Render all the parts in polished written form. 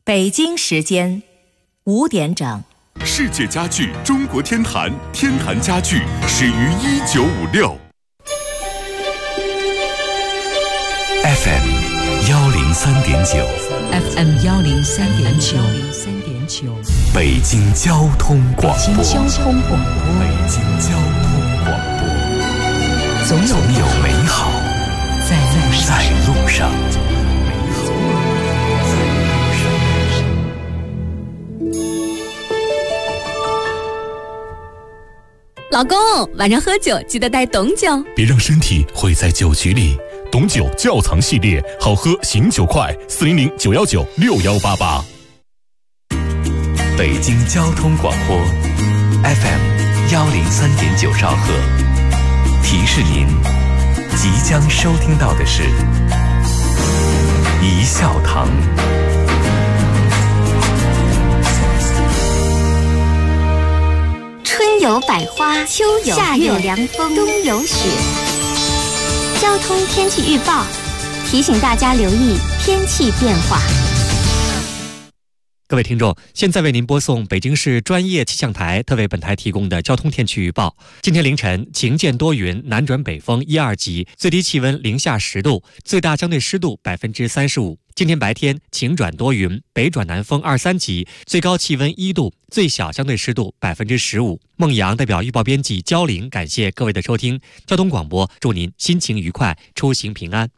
北京时间5点整。 世界家具中国天坛，天坛家具始于1956。 FM 103.9 FM 103.9 北京交通广播。 北京交通广播。总有美好在路上。 老公，晚上喝酒记得带董酒， 别让身体毁在酒局里。董酒窖藏系列，好喝醒酒快，400-919-6188。 北京交通广播 FM 103.9兆赫，提示您即将收听到的是一笑堂。 春有百花，秋有夏有凉风，冬有雪。交通天气预报提醒大家留意天气变化。 各位听众，现在为您播送北京市专业气象台特为本台提供的交通天气预报。今天凌晨晴间多云，南转北风1、2级，最低气温零下10度，最大相对湿度35%。今天白天晴转多云，北转南风2、3级，最高气温1度，最小相对湿度15%。孟阳代表预报编辑焦玲感谢各位的收听。交通广播祝您心情愉快，出行平安。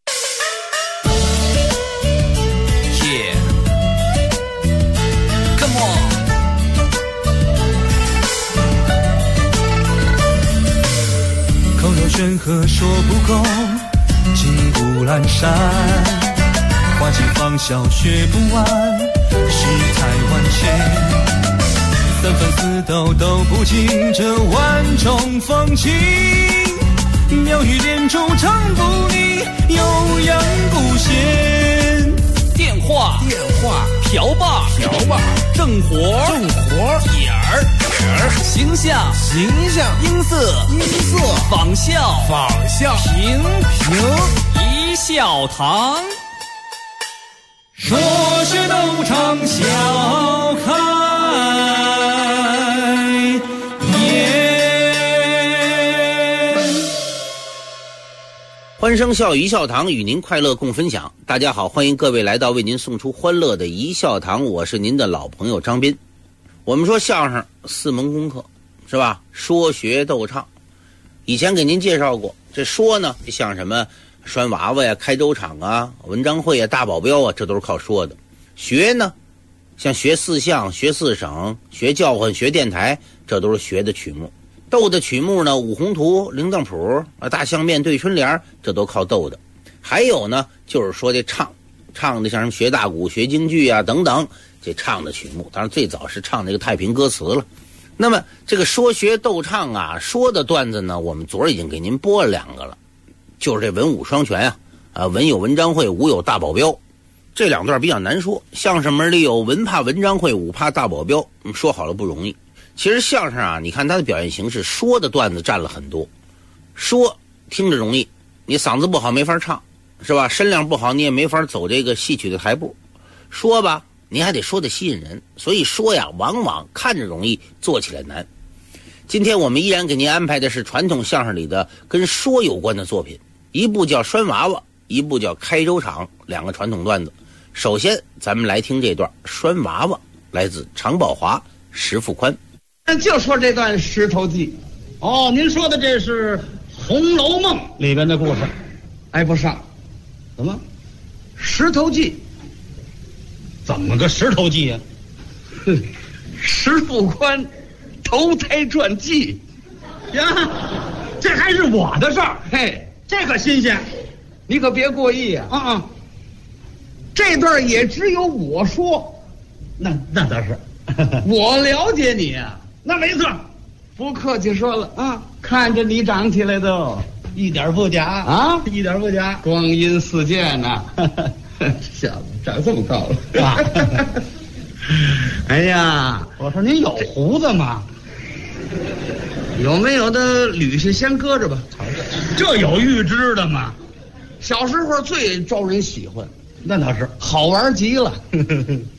口若悬河说不够，金谷阑珊，花季芳笑学不完，世态万千，三分四斗都不尽这万种风情，妙语连珠唱不腻，悠扬不闲。 电话瓢把正活点儿形象音色仿效平一笑堂， 说学逗唱笑开颜。 欢声笑语一笑堂，与您快乐共分享。大家好，欢迎各位来到为您送出欢乐的一笑堂，我是您的老朋友张斌。我们说相声4门功课是吧？说学逗唱，以前给您介绍过。这说呢，像什么拴娃娃呀、开粥厂啊、文章会啊、大保镖啊，这都是靠说的。学呢，像学4项、学4省、学叫唤、学电台，这都是学的曲目。逗的曲目呢，五红图、铃铛谱啊、大相面、对春联，这都靠逗的。还有呢，就是说这唱的像什么学大鼓、学京剧啊等等，这唱的曲目，当然最早是唱这个太平歌词了。那么这个说学逗唱啊，说的段子呢，我们昨儿已经给您播了2个了，就是这文武双全啊，文有文章会，武有大保镖。这2段比较难说，相声门里有文怕文章会，武怕大保镖，说好了不容易。其实相声啊，你看它的表现形式，说的段子占了很多。说听着容易，你嗓子不好没法唱，是吧？身量不好你也没法走这个戏曲的台步。说吧，你还得说得吸引人，所以说呀，往往看着容易，做起来难。今天我们依然给您安排的是传统相声里的跟说有关的作品，一部叫拴娃娃，一部叫开粥厂，2个传统段子。首先咱们来听这段拴娃娃，来自常宝华、石富宽。 就说这段石头记。哦，您说的这是《红楼梦》里边的故事，挨不上。怎么石头记？怎么个石头记呀？石富宽投胎传记呀，这还是我的事儿。嘿，这可新鲜，你可别过意啊！这段也只有我说，那倒是，我了解你啊。那没错，不客气说了啊，看着你长起来都一点不假啊，一点不假，光阴似箭呐。小子长这么高了啊！哎呀，我说您有胡子吗？有没有的捋下先搁着吧，这有预知的吗？小时候最招人喜欢，那倒是好玩极了。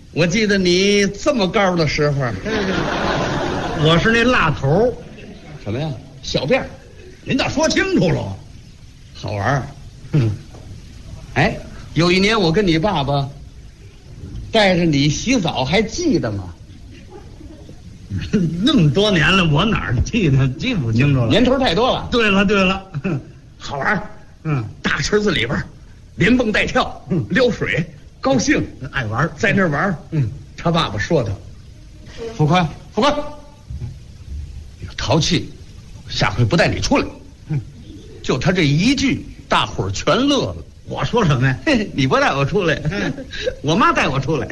我记得你这么高的时候，我是那辣头。什么呀？小辫儿。您倒说清楚了。好玩儿。哎，有一年我跟你爸爸带着你洗澡，还记得吗？那么多年了，我哪儿记得记不清楚了？年头太多了。对了，好玩儿。大池子里边连蹦带跳，撩水，高兴，爱玩，在那玩。他爸爸说他，富宽，淘气，下回不带你出来。就他这一句，大伙儿全乐了。我说什么呀？你不带我出来，我妈带我出来。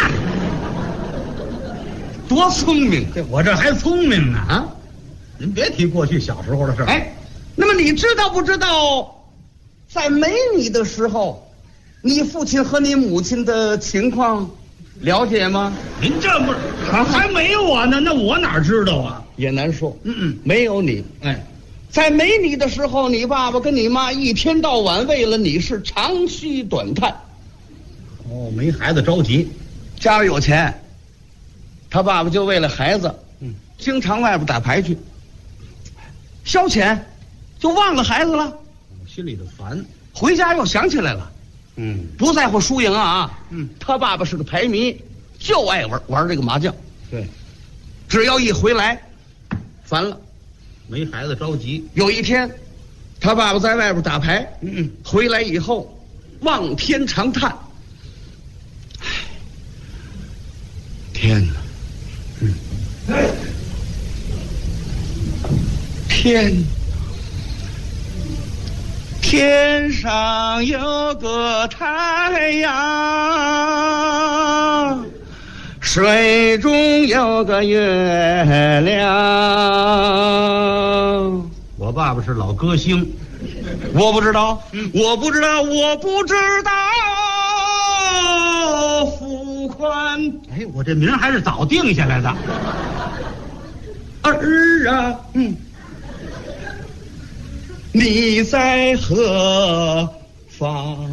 多聪明！我这还聪明呢啊！您别提过去小时候的事儿。哎，那么你知道不知道，在没你的时候，你父亲和你母亲的情况了解吗？您这不还没我呢，那我哪知道啊？也难说。没有你，哎，在没你的时候，你爸爸跟你妈一天到晚为了你是长吁短叹。哦，没孩子着急，家里有钱。他爸爸就为了孩子，经常外边打牌去，消遣，就忘了孩子了，心里头烦。回家又想起来了，不在乎输赢啊，他爸爸是个牌迷，就爱玩这个麻将。对，只要一回来，烦了，没孩子着急。有一天，他爸爸在外边打牌，回来以后，望天长叹，天哪！天上有个太阳，水中有个月亮。我爸爸是老歌星，我不知道，我不知道富宽。哎，我这名还是早定下来的。儿啊，你在何方？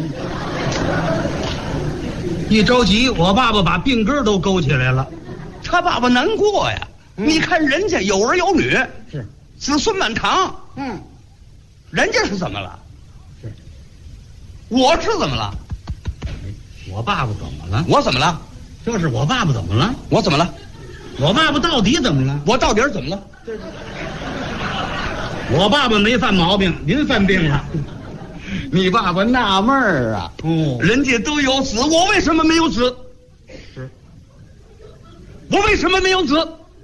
一着急，我爸爸把病根都勾起来了。他爸爸难过呀。你看人家有儿有女，是子孙满堂。人家是怎么了？是，我是怎么了？我爸爸怎么了？我怎么了？就是我爸爸怎么了？我怎么了？我爸爸到底怎么了？我到底怎么了？我爸爸没犯毛病，您犯病了。你爸爸纳闷儿啊，人家都有子，我为什么没有子？是，我为什么没有子？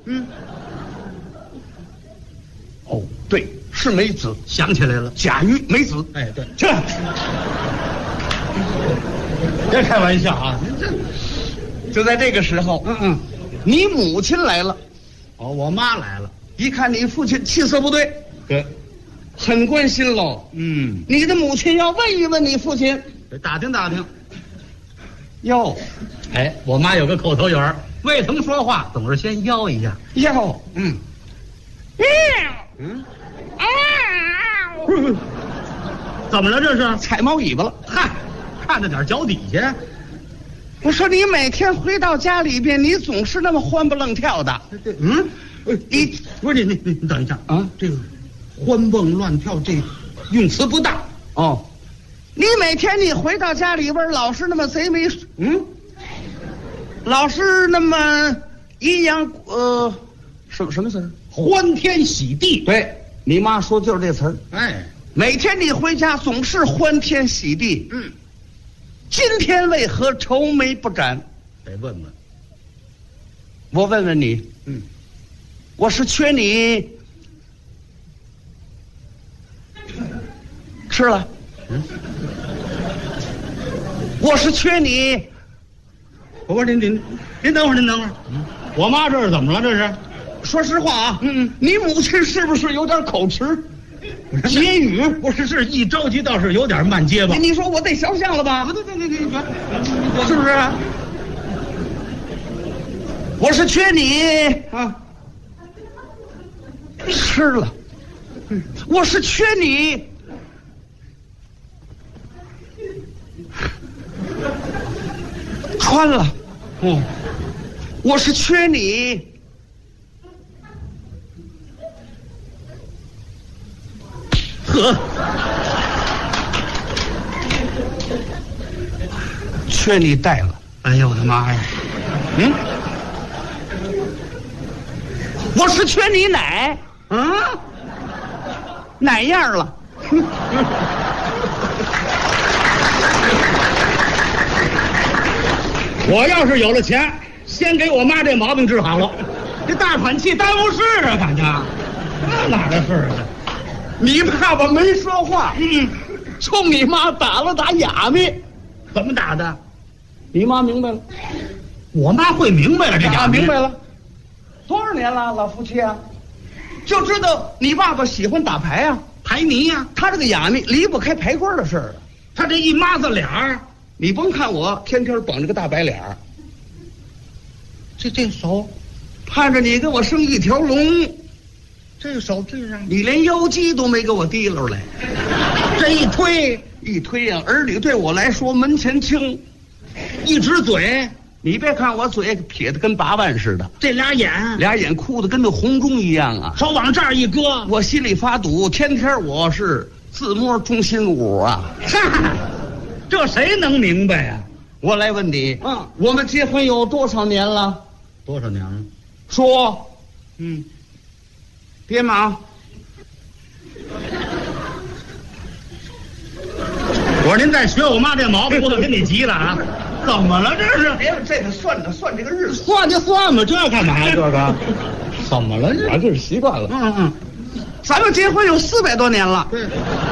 哦，对，是没子，想起来了，甲鱼没子。哎，对，这别开玩笑啊！您这就在这个时候，你母亲来了。哦，我妈来了，一看你父亲气色不对，对，很关心喽。你的母亲要问一问你父亲，打听打听。哟，哎，我妈有个口头语儿，未曾说话，总是先吆一下。吆，怎么了？这是踩猫尾巴了。嗨，看着点脚底下。我说你每天回到家里边，你总是那么欢蹦乱跳的。你不是你等一下啊，这个欢蹦乱跳这用词不当哦。你每天你回到家里边，老是那么贼眉老是那么阴阳什么词儿？欢天喜地。对，你妈说就是这词儿。哎，每天你回家总是欢天喜地。今天为何愁眉不展？得问问。我问问你，我是缺你吃了，我是缺你。我说您等会儿，我妈这是怎么了？这是，说实话啊，你母亲是不是有点口吃？结语不是一着急倒是有点慢结巴。你说我得想想了吧？对，是不是？我是缺你啊，吃了。我是缺你穿了。 哦，我是缺你。呵，缺你带了。哎呦我的妈呀！嗯，我是缺你奶。嗯，哪样了？我要是有了钱，先给我妈这毛病治好了。这大喘气耽误事啊，感情那哪的事啊？你爸爸没说话，冲你妈打了打哑谜。怎么打的？你妈明白了。我妈会明白了这哑谜。明白了。多少年了，老夫妻啊？就知道你爸爸喜欢打牌啊，牌迷呀。他这个哑谜离不开牌桌的事儿啊。他这一抹子脸儿，你甭看我天天绷着个大白脸儿，这手，盼着你给我生一条龙，这手这样，你连腰肌都没给我提溜来。这一推呀，儿女对我来说门前清。一只嘴，你别看我嘴撇得跟8万似的，这俩眼哭得跟那红钟一样啊！手往这儿一搁，我心里发堵，天天我是自摸中心舞啊！这谁能明白呀？我来问你，我们结婚有多少年了？多少年了？说，别忙。我说您再学我妈这毛病，我都给你急了啊！怎么了这是？别这个算这个日子，算就算吧，这要干嘛呀？这个怎么了？这是习惯了。咱们结婚有400多年了。对。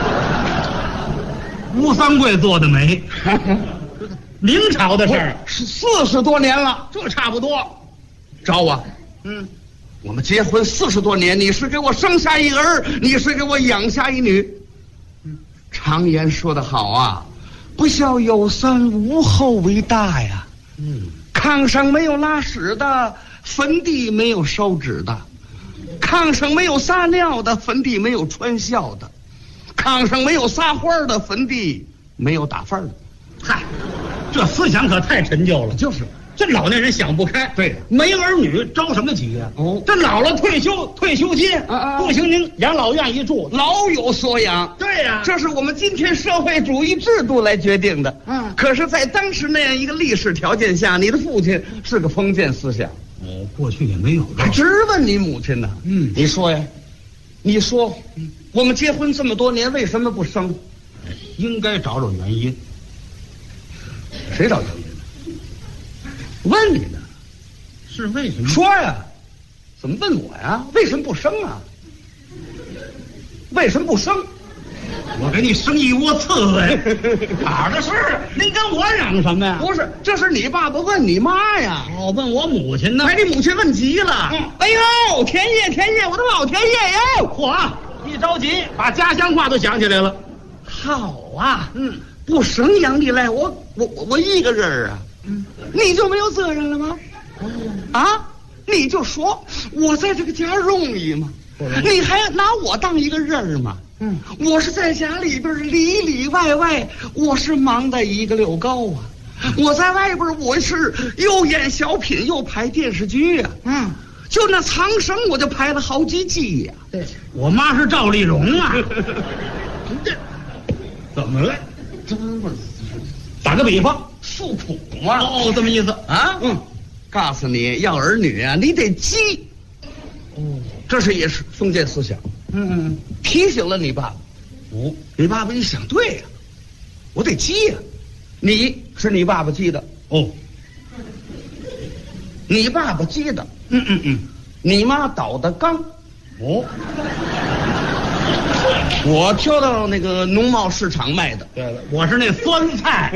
吴三桂做的媒，明朝的事儿是40多年了，这差不多。找我，我们结婚40多年，你是给我生下一儿，你是给我养下一女。常言说得好啊，不孝有三，无后为大呀。炕上没有拉屎的，坟地没有烧纸的；炕上没有撒尿的，坟地没有穿孝的；炕上没有撒花的，坟地没有打饭的。嗨，这思想可太陈旧了。就是这老年人想不开。对，没儿女着什么急呀？这老了退休金不行，您养老院一住，老有所养。对呀，这是我们今天社会主义制度来决定的。可是，在当时那样一个历史条件下，你的父亲是个封建思想。过去也没有。还直问你母亲呢？你说呀？你说，我们结婚这么多年，为什么不生？应该找原因。谁找原因？问你呢，是为什么？说呀，怎么问我呀？为什么不生啊？为什么不生？我给你生一窝刺猬，哪儿的事？您跟我嚷什么呀？不是，这是你爸爸问你妈呀。问我母亲呢？你母亲问急了。哎呦，田野，我的老田野哟！嚯，一着急，把家乡话都想起来了。好啊，不生养你来，我一个人啊。你就没有责任了吗？啊，你就说我在这个家容易吗？你还拿我当一个人吗？我是在家里边里里外外，我是忙的一个溜高啊。我在外边我是又演小品又拍电视剧呀。就那苍生我就拍了好几集呀。对，我妈是赵丽蓉啊。这怎么了？打个比方。诉苦嘛，这么意思啊？告诉你要儿女啊，你得急。这是也是封建思想。提醒了你爸爸。你爸爸一想，对呀，我得急呀。你是你爸爸急的。你爸爸急的。你妈倒的缸。我挑到那个农贸市场卖的。对了，我是那酸菜。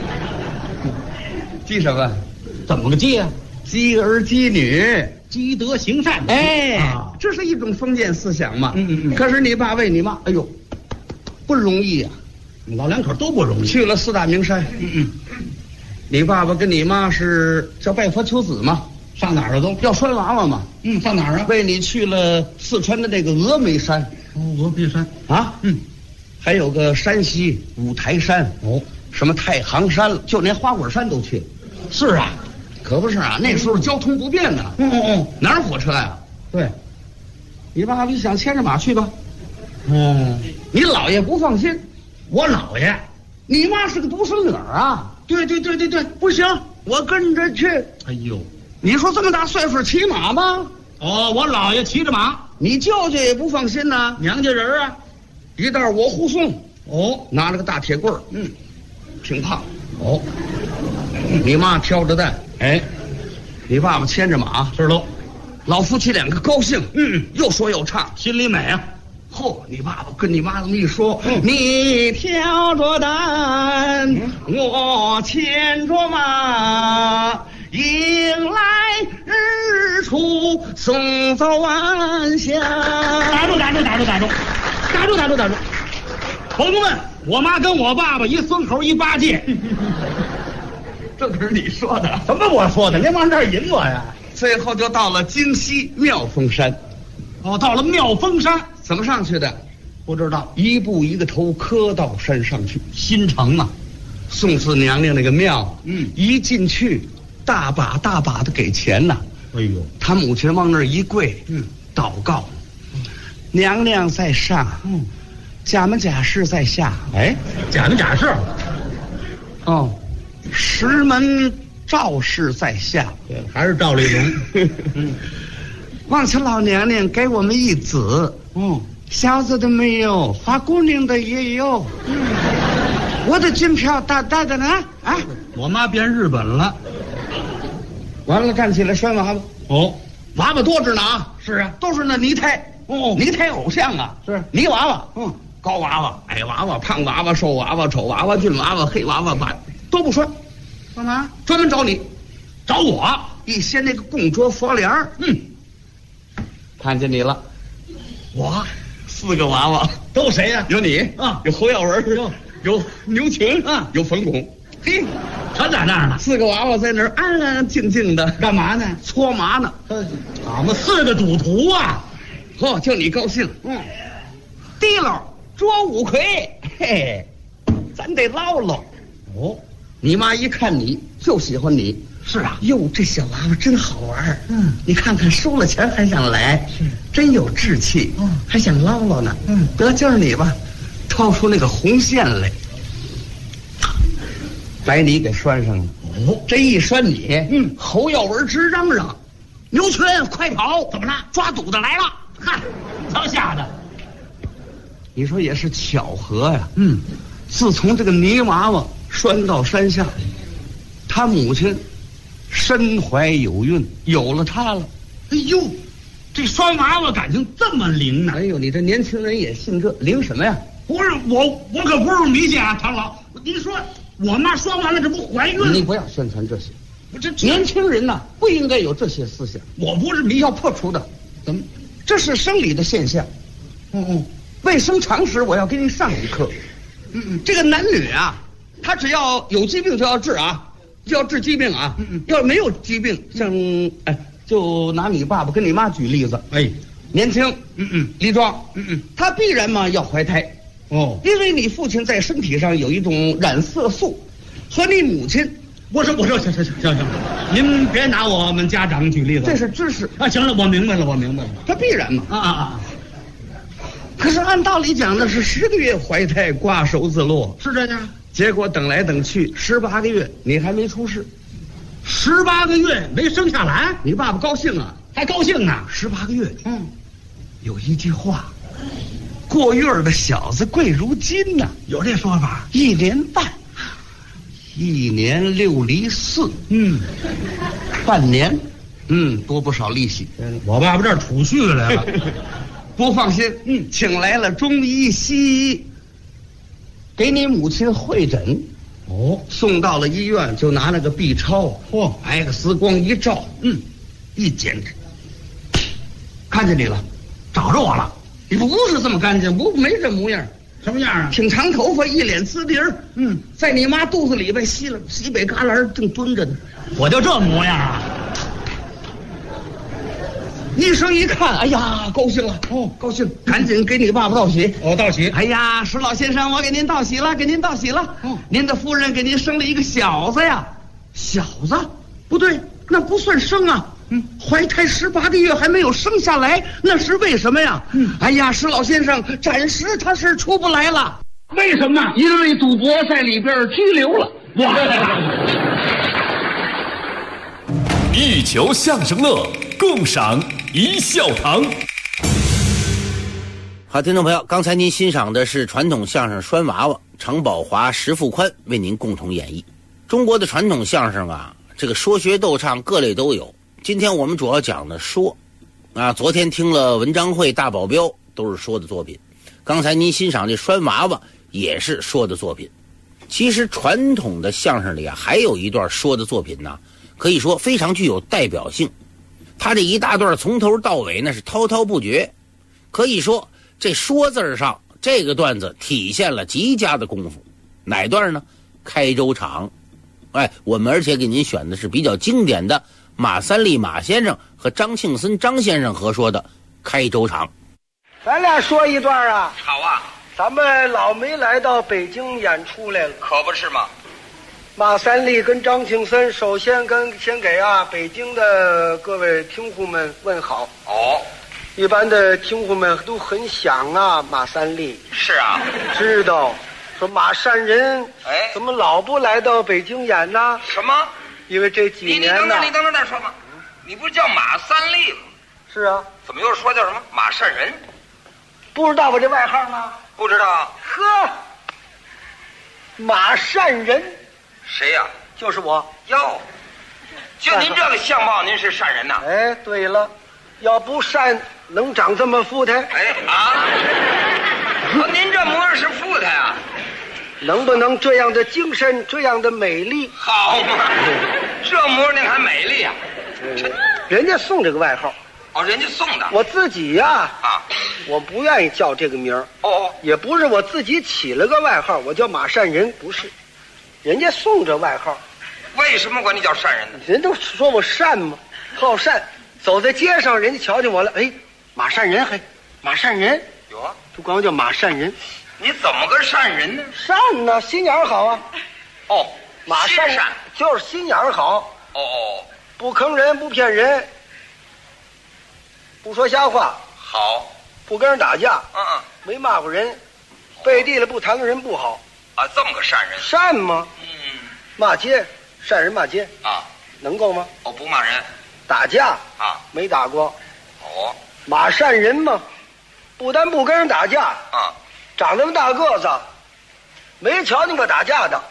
积什么？怎么个积啊？积儿积女，积德行善。这是一种封建思想嘛。可是你爸为你妈，哎呦，不容易啊！老两口都不容易。去了4大名山。你爸爸跟你妈是叫拜佛求子嘛？上哪儿了都？要拴娃娃嘛？上哪儿啊？为你去了四川的那个峨眉山。峨眉山啊？还有个山西五台山。什么太行山了，就连花果山都去。是啊， 可不是啊，那时候交通不便呢。哪有火车呀？对，你爸爸想牵着马去吧。你姥爷不放心。我姥爷，你妈是个独生女啊。对，不行，我跟着去。哎呦，你说这么大岁数骑马吗？我姥爷骑着马，你舅舅也不放心呐。娘家人啊，一道我护送。拿了个大铁棍儿，挺胖。你妈挑着担，你爸爸牵着马，是喽。老夫妻两个高兴，又说又唱，心里美啊。你爸爸跟你妈这么一说，你挑着担，我牵着马，迎来日出，送走晚霞。打住！朋友们，我妈跟我爸爸一孙猴一八戒。这可是你说的？什么我说的？您往这儿引我呀？最后就到了京西妙峰山。到了妙峰山，怎么上去的？不知道，一步一个头磕到山上去。新城啊，宋四娘娘那个庙，一进去，大把的给钱呐。哎呦，他母亲往那儿一跪，祷告，娘娘在上，假门假士在下。假门假士。石门赵氏在下。对，还是赵丽蓉。望求老娘娘给我们一子。小子的没有，花姑娘的也有。我的军票大的呢？我妈变日本了。完了，站起来拴娃娃。娃娃多着呢啊！是啊，都是那泥胎。泥胎偶像啊，是泥娃娃。高娃娃、矮娃娃、胖娃娃、瘦娃娃、丑娃娃、俊娃娃、黑娃娃，都不拴。干嘛？专门找你，找我。一掀那个供桌佛帘儿，看见你了。我4个娃娃都谁呀？有你啊，有侯耀文，有牛群啊，有冯巩。嘿，全在那儿呢。4个娃娃在那儿安安静静的，干嘛呢？搓麻呢。俺们4个赌徒啊。就你高兴。提溜捉5魁，嘿，咱得捞捞。你妈一看你就喜欢你。是啊，哟，这小娃娃真好玩。你看看收了钱还想来，真有志气。还想捞捞呢。得今儿你吧，掏出那个红线来，把你给拴上了。这一拴你，侯耀文直嚷嚷：“牛群，快跑！怎么了？抓赌的来了！”嗨，当吓的。你说也是巧合呀。自从这个泥娃娃拴到山下，他母亲身怀有孕，有了他了。哎呦，这拴娃娃感情这么灵呢？哎呦，你这年轻人也信这灵什么呀？不是我可不是迷信啊，唐老。您说我妈拴完了，这不怀孕了？你不要宣传这些。这年轻人呐，不应该有这些思想。我不是迷，要破除的。怎么？这是生理的现象。卫生常识我要给你上一课。这个男女啊，他只要有疾病就要治啊，就要治疾病啊。要没有疾病，像就拿你爸爸跟你妈举例子。年轻，力壮，他必然嘛要怀胎。因为你父亲在身体上有一种染色素，和你母亲。我说，行，您别拿我们家长举例子，这是知识啊。行了，我明白了，他必然嘛。可是按道理讲呢，是10个月怀胎，瓜熟自落，是这样。结果等来等去，18个月你还没出世，18个月没生下来，你爸爸高兴啊，还高兴呢。18个月，有一句话，过月的小子贵如金呐，有这说法。1年半，1年6厘4，半年，多不少利息。我爸爸这儿储蓄来了。不放心，请来了中医西医，给你母亲会诊。送到了医院，就拿那个 B 超，X 光一照，一检，看见你了，找着我了。你不是这么干净，没这模样。什么样啊？挺长头发，一脸瓷笛儿，在你妈肚子里边西北旮旯正蹲着呢。我就这模样啊！医生一看，哎呀，高兴了，高兴，赶紧给你爸爸道喜。道喜。哎呀，石老先生，我给您道喜了，您的夫人给您生了一个小子呀。小子？不对， 那不算生啊。怀胎18个月还没有生下来，那是为什么呀？哎呀，石老先生，暂时他是出不来了。为什么呢？因为赌博在里边拘留了。哇！ 一球相声乐，共赏一笑堂。 好，听众朋友，刚才您欣赏的是传统相声拴娃娃，常宝华、石富宽为您共同演绎。中国的传统相声啊，这个说学逗唱各类都有。今天我们主要讲的说啊，昨天听了文章会、大保镖都是说的作品，刚才您欣赏这拴娃娃也是说的作品。其实传统的相声里啊，还有一段说的作品呢，可以说非常具有代表性。他这一大段从头到尾那是滔滔不绝，可以说这说字上这个段子体现了极佳的功夫。哪段呢？开州场。我们而且给您选的是比较经典的马三立马先生和张庆森张先生合说的开州场。 咱俩说一段啊。 好啊。 咱们老没来到北京演出来了， 可不是吗？ 马三立跟张庆森首先先给北京的各位听户们问好。 哦， 一般的听户们都很想马三立。 是啊， 知道说马善人怎么老不来到北京演呢？ 什么？ 因为这几年呢， 你等再说嘛。你不是叫马三立吗？ 是啊。 怎么又说叫什么马善人？ 不知道我这外号吗？ 不知道。 呵，马善人。 谁呀？ 就是我。 哟，就您这个相貌，您是善人呐？ 对了，要不善能长这么富态？ 您这模样是富态啊？ 能不能这样的精神，这样的美丽？ 好嘛，这模样您还美丽啊？ 人家送这个外号。 哦，人家送的。 我自己呀，我不愿意叫这个名儿。也不是我自己起了个外号，我叫马善人，不是，人家送这外号。 为什么管你叫善人呢？ 人都说我善嘛，好善。走在街上，人家瞧见我了，马善人，马善人。 有啊， 就管我叫马善人。 你怎么个善人呢？ 善呢，心眼好啊。马善就是心眼好。不坑人，不骗人，不说瞎话。 好， 不跟人打架。没骂过人，背地里不谈个人不好。 这么个善人。 善吗？骂街，善人骂街能够吗？ 不骂人。 打架没打过。马善人嘛，不但不跟人打架长那么大个子，没瞧见过打架的。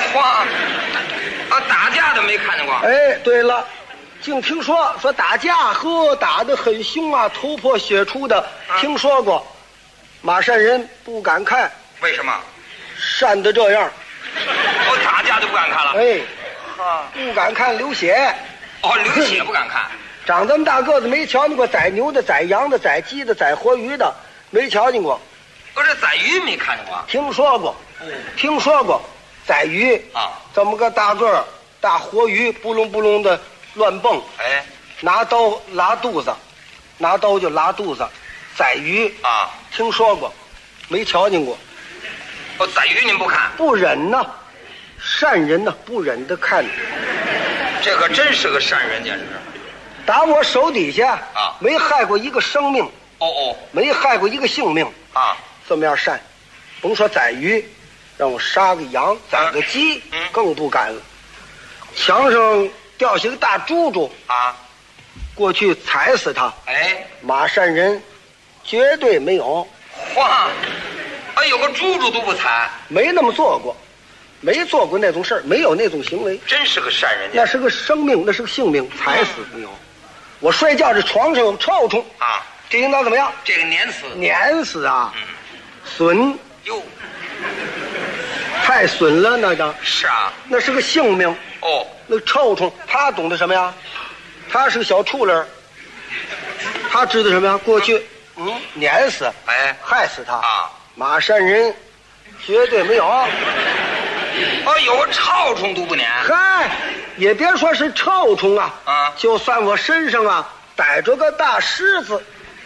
打架的没看见过。 对了，净听说打架打得很凶啊，头破血出的，听说过。马善人不敢看。 为什么？ 善得这样。 打架就不敢看了。 不敢看流血。 流血不敢看。 长这么大个子没瞧见过宰牛的、宰羊的、宰鸡的、宰活鱼的，没瞧见过。 这宰鱼没看见过。 听说过。听说过宰鱼这么个大个儿大活鱼，不隆不隆的乱蹦。拿刀拉肚子，拿刀就拉肚子。宰鱼听说过，没瞧见过。 宰鱼您不看？ 不忍呐，善人呐，不忍得看。 这可真是个善人，简直。 打我手底下没害过一个生命。没害过一个性命这么样善，甭说宰鱼，让我杀个羊、宰个鸡，更不敢了。墙上掉下个大猪猪过去踩死他。马善人绝对没有。 有个猪猪都不踩， 没那么做过，没做过那种事儿，没有那种行为。 真是个善人。 那是个生命，那是个性命，踩死没有。我睡觉这床上有臭虫这应当怎么样？ 这个碾死。 碾死啊！损哟， 太损了，那个是啊， 那是个性命。那个臭虫他懂得什么呀？他是个小畜人，他知道什么呀？过去碾死，害死他马善人绝对没有。 有个臭虫都不撵。 也别说是臭虫就算我身上逮着个大虱子。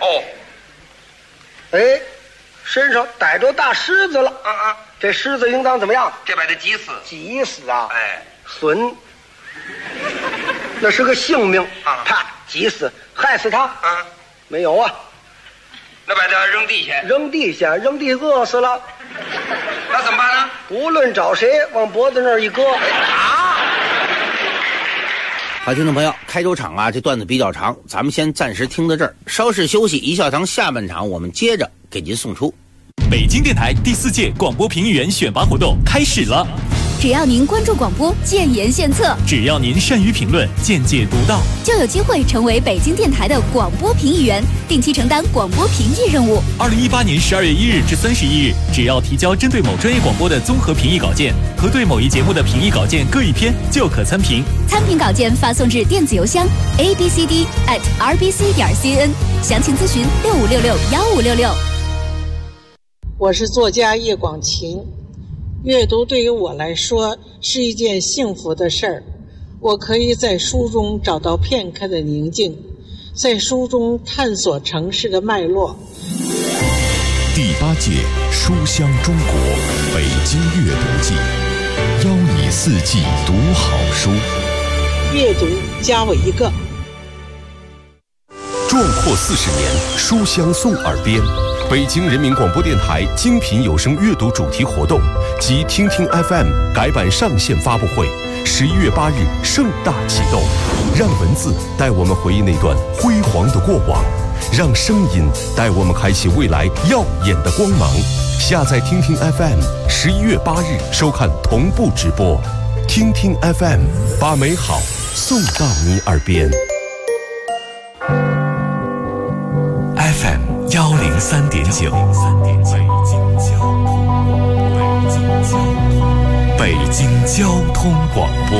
身上逮着大虱子了。这虱子应当怎么样？ 这把它挤死。 挤死损那是个性命啊！啪，急死，害死他啊？没有啊。 那把他扔地下， 扔地下饿死了。 那怎么办呢？ 无论找谁，往脖子那儿一搁。啊！ 好，听众朋友，开州场啊，这段子比较长，咱们先暂时听到这儿，稍事休息。一笑堂下半场我们接着给您送出。 北京电台第4届广播评议员选拔活动开始了。 只要您关注广播，建言献策； 只要您善于评论，见解独到， 就有机会成为北京电台的广播评议员，定期承担广播评议任务。 2018年12月1日至31日，只要提交针对某专业广播的综合评议稿件和对某一节目的评议稿件各1篇，就可参评。 参评稿件发送至电子邮箱 abcd@rbc.cn， 详情咨询65661566。 我是作家叶广晴。阅读对于我来说是一件幸福的事儿，我可以在书中找到片刻的宁静，在书中探索城市的脉络。 第8届书香中国北京阅读季，邀你4季读好书， 阅读加我一个。 壮阔40年，书香送耳边。北京人民广播电台精品有声阅读主题活动及听听 FM 改版上线发布会，11月8日盛大启动。让文字带我们回忆那段辉煌的过往，让声音带我们开启未来耀眼的光芒。下载听听 FM，11月8日收看同步直播。听听 FM， 把美好送到你耳边。 FM 103.9，北京交通广播，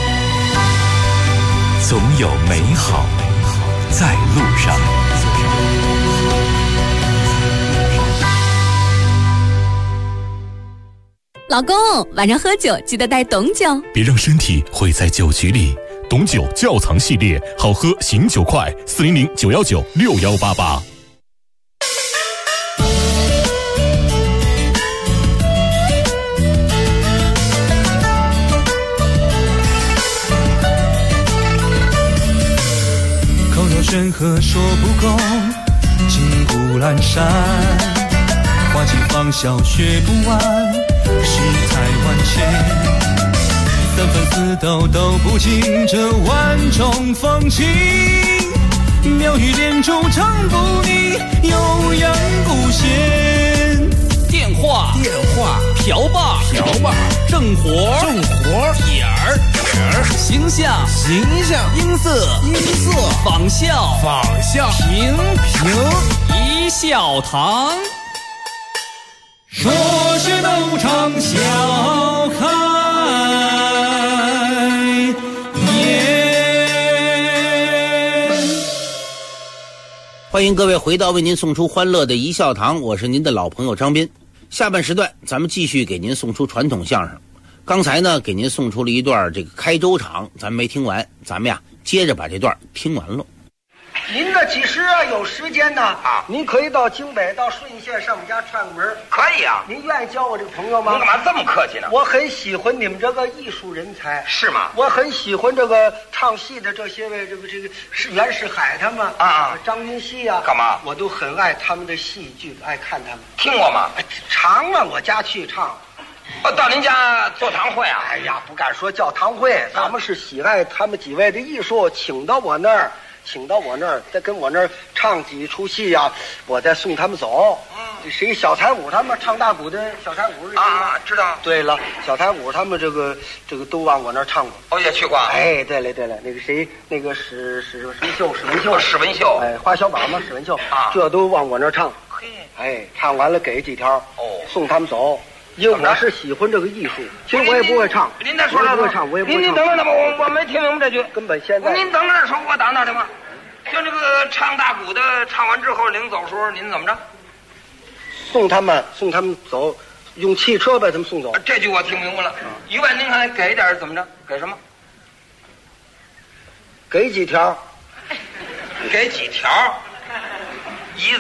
总有美好在路上。 老公，晚上喝酒记得带董酒， 别让身体毁在酒局里。董酒窖藏系列，好喝醒酒快，400-919-6188。 口若悬河说不够，金谷阑珊，花季芳笑学不完，世态万千。3分4斗斗不尽这万种风情，妙语连珠唱不腻，悠扬古弦。 电话瓢把正活点儿形象音色仿效平一笑堂。 说是斗场笑开欢迎各位回到为您送出欢乐的一笑堂，我是您的老朋友张斌。下半时段咱们继续给您送出传统相声。刚才呢给您送出了一段这个开州场，咱们没听完，咱们呀接着把这段听完喽。 您这其实有时间呢您可以到京北到顺义县上我们家串个门。 可以啊。 您愿意交我这个朋友吗？ 您干嘛这么客气呢？ 我很喜欢你们这个艺术人才。 是吗？ 我很喜欢这个唱戏的这些位，这个是袁世海他们张云熙啊。 干嘛？ 我都很爱他们的戏剧，爱看他们。 听过吗？ 常往我家去唱。 到您家做堂会啊？ 哎呀，不敢说叫堂会，咱们是喜爱他们几位的艺术，请到我那儿，再跟我那儿唱几出戏呀，我再送他们走。这谁小彩舞他们唱大鼓的小彩舞知道。 对了，小彩舞他们这个都往我那儿唱过。 哦，也去过。 哎，对了，那个谁，那个史文秀，哎，花小宝嘛，史文秀这都往我那儿唱。 嘿， 哎，唱完了给几条，送他们走。因为我是喜欢这个艺术，其实我也不会唱。 您再说说。 我也不会唱，我也不会唱。 您等等我没听明白这句。 根本现在。 您等着说，我打听吧。就这个唱大鼓的，唱完之后临走时候，您怎么着？ 送他们走，用汽车把他们送走。 这句我听明白了。1万您还给点怎么着？给什么？ 给几条？ 给几条？一子。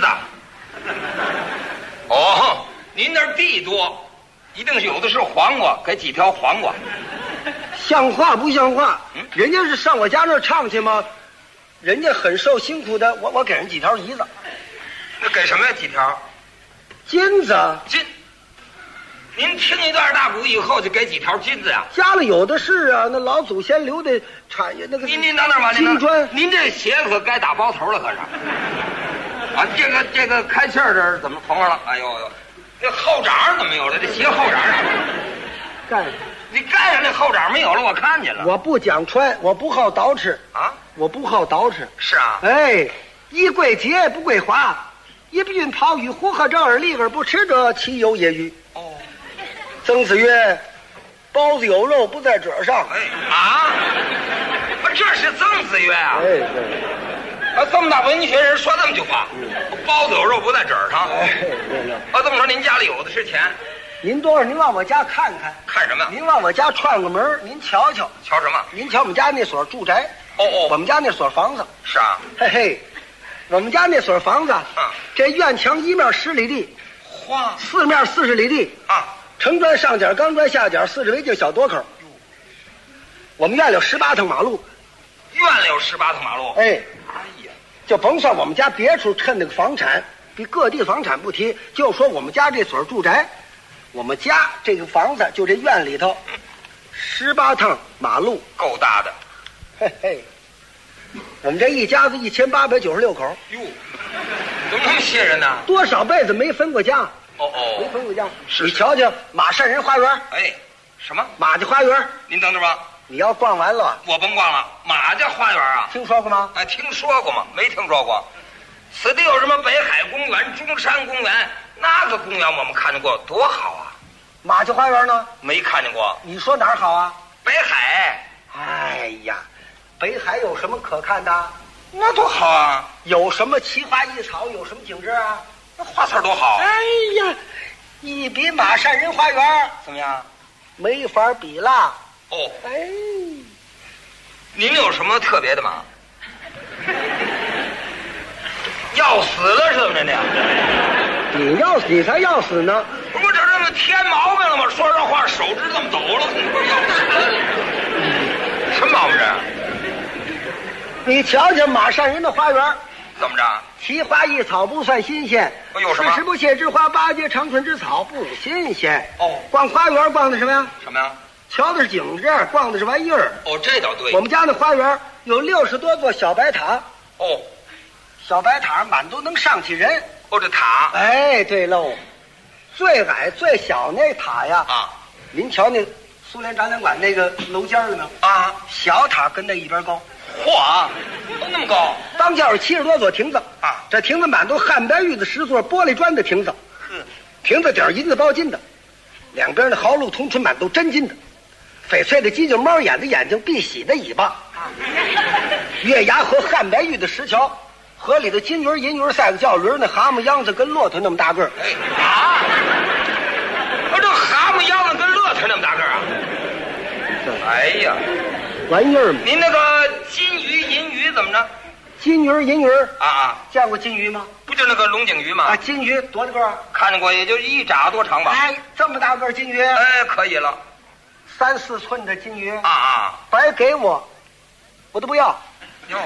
哦，您那儿地多。一定是有的是黄瓜，给几条黄瓜。 像话不像话？人家是上我家那儿唱去吗？人家很受辛苦的，我给人几条梨子。 那给什么呀？几条？ 金子。 金。您听一段大鼓以后就给几条金子呀？ 家里有的是啊，那老祖先留的产业那个。 您等等吧， 金砖。 您这鞋可该打包头了，可是。啊，这个开气儿这儿怎么缝上了？哎呦呦，这后掌怎么没有了？这鞋后掌盖。 你盖上那后掌没有了，我看见了。 我不讲穿，我不好捯饬啊， 我不好捯饬。 是啊。 哎，衣贵洁不贵华，一鬓袍与胡鹤正而立而不吃者，其有也欤？哦。曾子曰：“包子有肉不在褶上。” 哎啊，不，这是曾子曰啊。 哎对。 啊，这么大文学人说这么句话，包子有肉不在褶上。 哎对了。 啊，这么说您家里有的是钱。 您多少？您往我家看看。 看什么呀？ 您往我家串个门，您瞧瞧。 瞧什么？ 您瞧我们家那所住宅。 哦哦。 我们家那所房子。 是啊。 嘿嘿，我们家那所房子，这院墙一面10里地，四面40里地啊。 城砖上角，钢砖下角，4至围净小垛口。我们院里有18趟马路。 院里有18趟马路。 哎呀， 就甭算我们家别处趁那个房产，比各地房产不提，就说我们家这所住宅，我们家这个房子就这院里头，18趟马路， 够大的。 嘿嘿，我们这一家子1896口。 哟，怎么那么些人呢？ 多少辈子没分过家。 哦哦， 没分过家。你瞧瞧马善人花园。 哎，什么？ 马家花园。 您等着吧。 你要逛完了， 我甭逛了。马家花园啊， 听说过吗？ 哎，听说过吗？没听说过。此地有什么北海公园、中山公园？那个公园我们看见过，多好啊！ 马家花园呢？ 没看见过。 你说哪儿好啊？ 北海。 哎呀，北海有什么可看的？ 那多好啊！ 有什么奇花异草？有什么景致啊？ 那花草多好。 哎呀，一比马善人花园怎么样？ 没法比啦。 哦， 哎， 您有什么特别的吗？要死了是怎么着呢？ 你才要死呢！ 不是这么添毛病了吗？说这话手指这么抖了，你说要死了？什么毛病啊？ 你瞧瞧马善人的花园， 怎么着？ 奇花异草不算新鲜， 有什么？ 40时不谢之花，8节长春之草不新鲜。 哦， 逛花园逛的什么呀？ 什么呀？ 瞧的是景致，逛的是玩意儿。 哦，这倒对。 我们家那花园有60多座小白塔。 哦， 小白塔满都能上去人。 哦，这塔。 哎，对喽，最矮最小那塔呀， 啊， 您瞧那苏联展览馆那个楼尖了没有？ 啊， 小塔跟那一边高。 嚯，都那么高！ 当间有70多座亭子啊， 这亭子满都汉白玉的10座玻璃砖的亭子，亭子顶银子包金的，两边的毫路通春满都真金的，翡翠的犄角猫眼的眼睛，碧玺的尾巴，月牙和汉白玉的石桥，河里的金鱼银鱼赛个叫驴，那蛤蟆秧子跟骆驼那么大个儿。 哎啊，这蛤蟆秧子跟骆驼那么大个儿啊！哎呀， 玩意儿嘛！ 您那个金鱼银鱼怎么着？ 金鱼银鱼啊， 见过金鱼吗？ 不就那个龙井鱼吗？ 啊，金鱼多大个儿？ 看见过，也就1拃多长吧。 哎，这么大个儿金鱼？ 哎，可以了。 3、4寸的金鱼啊， 白给我都不要。 哟，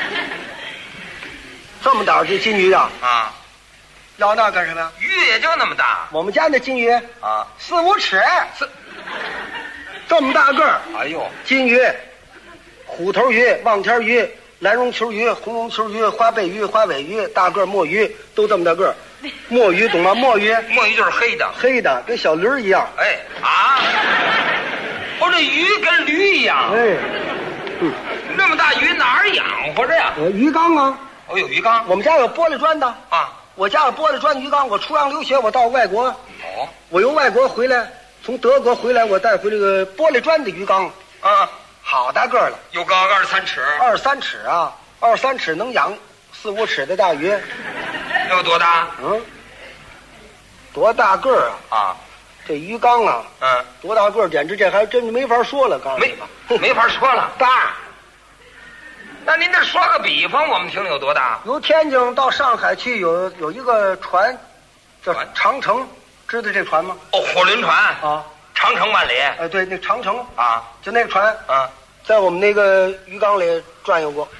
这么大的金鱼啊！ 啊， 要那干什么呀？ 鱼也就那么大。 我们家那金鱼啊 ，4、5尺，这么大个儿。 哎呦， 金鱼、虎头鱼、望天鱼、蓝绒球鱼、红绒球鱼、花背鱼、花尾鱼、大个墨鱼，都这么大个儿。墨鱼懂吗？墨鱼就是黑的， 黑的跟小驴一样。 哎啊，我这鱼跟驴一样。 哎， 那么大鱼哪儿养活着呀？ 鱼缸啊。 哦，有鱼缸。 我们家有玻璃砖的啊。 我家有玻璃砖鱼缸。我出洋留学，我到外国。 哦。 我由外国回来，从德国回来，我带回这个玻璃砖的鱼缸。 啊， 好大个了， 有高2、3尺。 2、3尺啊，2、3尺能养4、5尺的大鱼。 有多大？ 多大个儿啊！ 啊， 这鱼缸啊，多大个儿，简直这还真没法说了。刚没法说了， 大。 那您这说个比方，我们听听有多大？ 由天津到上海去有一个船，叫长城，知道这船吗？ 哦，火轮船啊， 长城万里。 对，那长城啊， 就那个船啊， 在我们那个鱼缸里转悠过。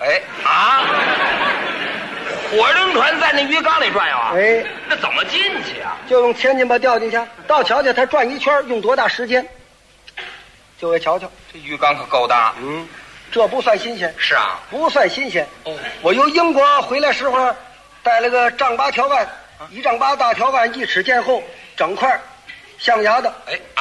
火轮船在那鱼缸里转悠啊？那怎么进去啊？ 就用千斤把掉进去，到瞧瞧它转一圈用多大时间，就为瞧瞧。 这鱼缸可够大。 这不算新鲜。 是啊， 不算新鲜。我由英国回来时候带了个丈八条腕，1丈8大条腕，1尺见厚，整块象牙的。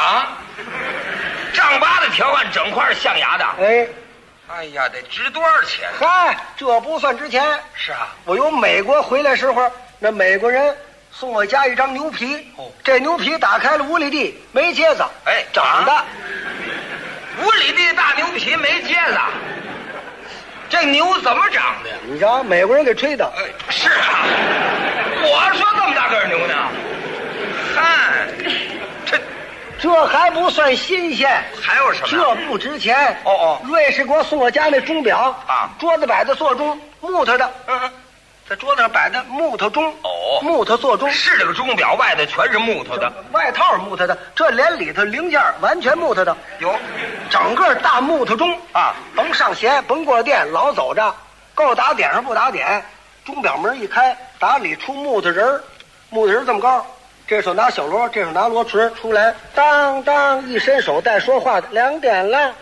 丈8的条腕整块象牙的。哎呀，得值多少钱？ 嗨，这不算值钱。 是啊， 我由美国回来时候，那美国人送我家一张牛皮。这牛皮打开了5里地，没疖子。长的。 5里地大牛皮没疖子，这牛怎么长的？ 你瞧，美国人给吹的。 是啊，我说这么大个牛呢。嗨， 这还不算新鲜， 还有什么？ 这不值钱。瑞士给我送我家那钟表啊， 桌子摆的座钟，木头的。在桌子上摆的木头钟。木头座钟。 是这个钟表外的全是木头的， 外套是木头的，这连里头零件完全木头的。 有， 整个大木头钟啊， 甭上弦，甭过电，老走着，够打点上不打点。钟表门一开，打里出木头人，木头人这么高。这手拿小锣，这手拿锣锤，出来当当一伸手带说话的，2点了。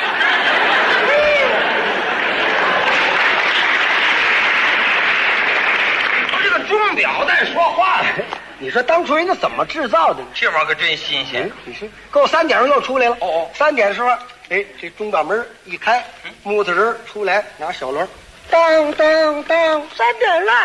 这个钟表带说话的， 你说当初人家怎么制造的？ 这玩意儿可真新鲜。 你说够3点又出来了。3点时候，这钟表门一开，木头人出来拿小锣，当当当，3点了。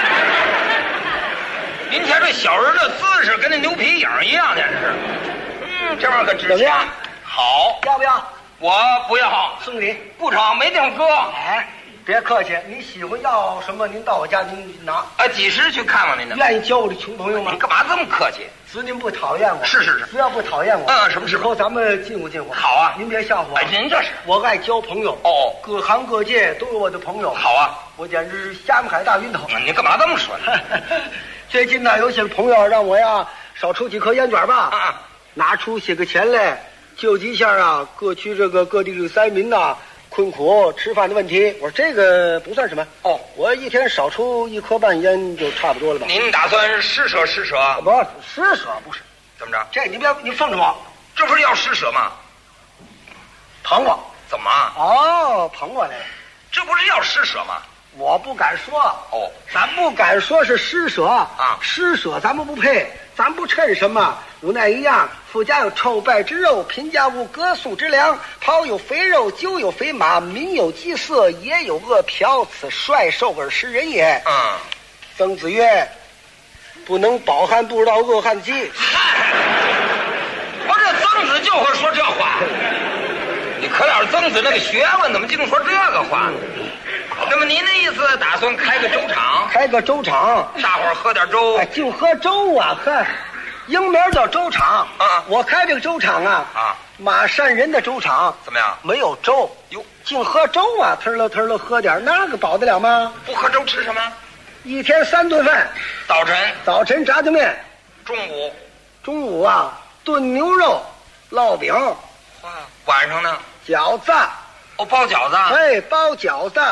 您瞧这小人的姿势跟那牛皮影一样，简直是。这玩意儿可值钱。好， 要不要？ 我不要， 送礼不成，没地方搁。 别客气，你喜欢要什么，您到我家您拿。 几时去看望您呢？ 愿意教我的穷朋友吗？ 你干嘛这么客气？ 只您不讨厌我。 是， 只要不讨厌我。 什么时候以后咱们近乎近乎。 好啊， 您别笑话我。 您这是。 我爱交朋友。各行各界都有我的朋友。 好啊， 我简直是虾米海大晕头。 你干嘛这么说呢？ 最近呢，有些朋友让我呀少抽几颗烟卷吧，拿出些个钱来救济一下啊各区这个各地这个灾民呐困苦吃饭的问题。我说这个不算什么。我一天少抽1颗半烟就差不多了吧？ 您打算施舍？ 不，施舍不是。 怎么着？ 这你奉着我， 这不是要施舍吗？ 捧我？ 怎么？ 捧我来了。 这不是要施舍吗？ 我不敢说。咱不敢说是施舍啊， 施舍咱们不配，咱不趁什么。无奈一样，富家有臭败之肉，贫家无割粟之粮。袍有肥肉，酒有肥马，民有饥色，也有饿殍。此率兽而食人也。曾子曰：“不能饱汉，不知道饿汉饥。” 我这曾子就会说这话。你可了曾子那个学问，怎么净说这个话？那么您的意思打算开个粥厂？ 开个粥厂， 大伙儿喝点粥。 净喝粥啊！英名叫粥厂。我开这个粥厂啊，马山人的粥厂。 怎么样？ 没有粥哟， 净喝粥啊！腾了喝点，那个饱得了吗？ 不喝粥吃什么？ 一天3顿饭。早晨炸酱面，中午啊炖牛肉、烙饼。 晚上呢？ 饺子。 包饺子。 包饺子。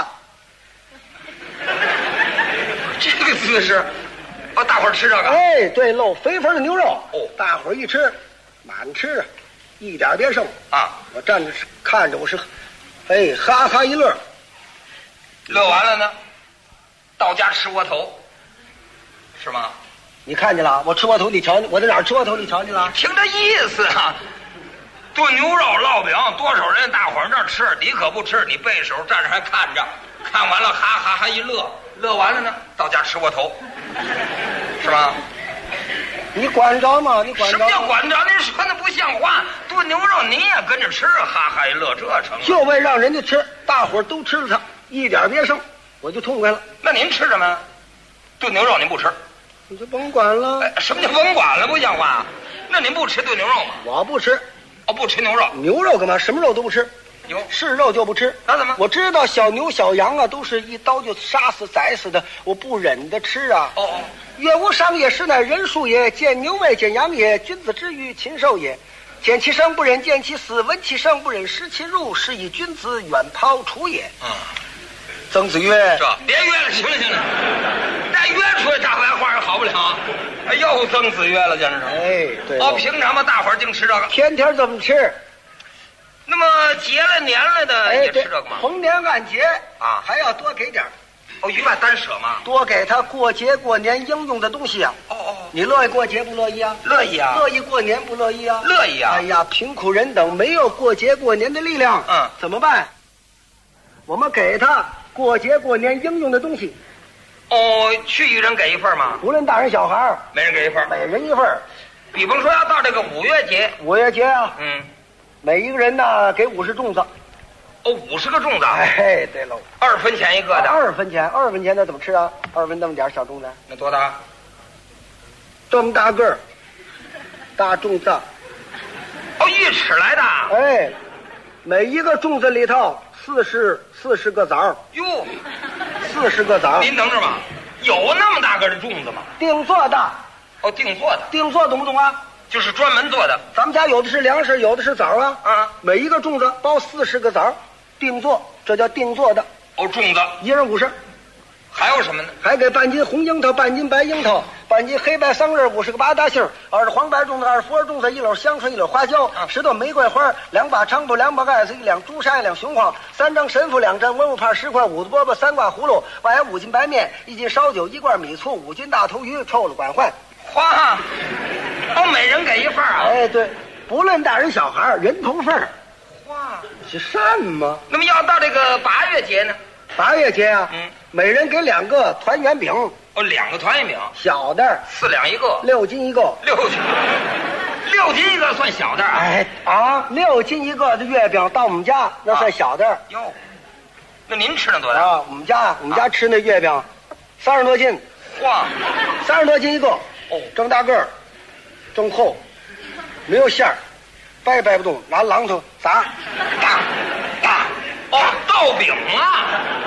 这个姿势，大伙儿吃这个。 对，露肥肥的牛肉。大伙儿一吃，满吃，一点别剩啊！我站着看着，我是，哈哈一乐。 乐完了呢，到家吃窝头，是吗？ 你看见了？我吃窝头，你瞧，我在哪儿吃窝头？你瞧见了？ 听这意思啊！炖牛肉、烙饼，多少人大伙儿那儿吃，你可不吃，你背手站着还看着，看完了哈哈哈一乐，乐完了呢，到家吃窝头，是吧？ 你管着吗？你管着？ 什么叫管着？您说那不像话！炖牛肉你也跟着吃，哈哈一乐，这成了？ 就为让人家吃，大伙儿都吃了它，一点别剩，我就痛快了。 那您吃什么？炖牛肉您不吃？ 你就甭管了。 什么叫甭管了？不像话！那您不吃炖牛肉吗？ 我不吃。 不吃牛肉。 牛肉干嘛？什么肉都不吃。是肉就不吃。 那怎么？ 我知道小牛小羊啊，都是一刀就杀死宰死的，我不忍得吃啊。月无伤也，实乃人数也。见牛未见羊也，君子之于禽兽也。 见其生不忍见其死，闻其声不忍视其入，是以君子远庖厨也。曾子曰：“ 这别约了，行了行了，再约出来大白话也好不了。又曾子约了，简直是。 哎，对。 哦，平常嘛，大伙儿净吃这个， 天天这么吃。 那么节了年了的也吃这个吗？ 逢年按节啊，还要多给点儿。 哦，一万单舍嘛， 多给他过节过年应用的东西啊。你乐意过节不乐意啊？ 乐意啊。 乐意过年不乐意啊？ 乐意啊。 哎呀，贫苦人等没有过节过年的力量，怎么办？我们给他过节过年应用的东西。 哦，去一人给一份嘛？ 无论大人小孩， 每人给一份， 每人一份。 比方说要到这个5月节， 啊，每一个人呢给50粽子。 哦，50个粽子。 哎，对喽 ，2分钱一个的。 2分钱，2分钱那怎么吃啊？2分那么点小粽子。 那多大？ 这么大个儿，大粽子。 哦，1尺来的。 哎，每一个粽子里头40个枣。 哟 ，40个枣。 您等着吧，有那么大个的粽子吗？ 定做的。 哦，定做的。 定做懂不懂啊？ 就是专门做的。 咱们家有的是粮食，有的是枣啊。每一个粽子包40个枣。定做，这叫定做的。 哦，粽子 1人50。 还有什么呢？ 还给半斤红樱桃，半斤白樱桃，半斤黑白桑葚，50个八大杏，20黄白粽子，20福尔粽子，1篓香椿，1篓花椒，10朵玫瑰花，2把菖蒲，2把盖子，1两朱砂，1两雄黄，3张神父，2张文物帕，10块5的饽饽，3挂葫芦，外5斤白面，1斤烧酒，1罐米醋，5斤大头鱼，臭了管换。 花，哦，每人给一份啊？ 哎，对，不论大人小孩，人头份。 哇， 是善吗？ 那么要到这个8月节呢 ？8月节啊，每人给2个团圆饼。 哦，2个团圆饼， 小的 4两一个 ，6斤一个。 6斤一个算小的啊？ 哎啊，6斤一个的月饼到我们家那算小的。 哟，那您吃那多大啊？我们家吃那月饼，30多斤。 哇 ，30多斤一个。哦，这么大个儿，这么厚，没有馅儿。掰不动，拿榔头砸，打， 哦，豆饼啊！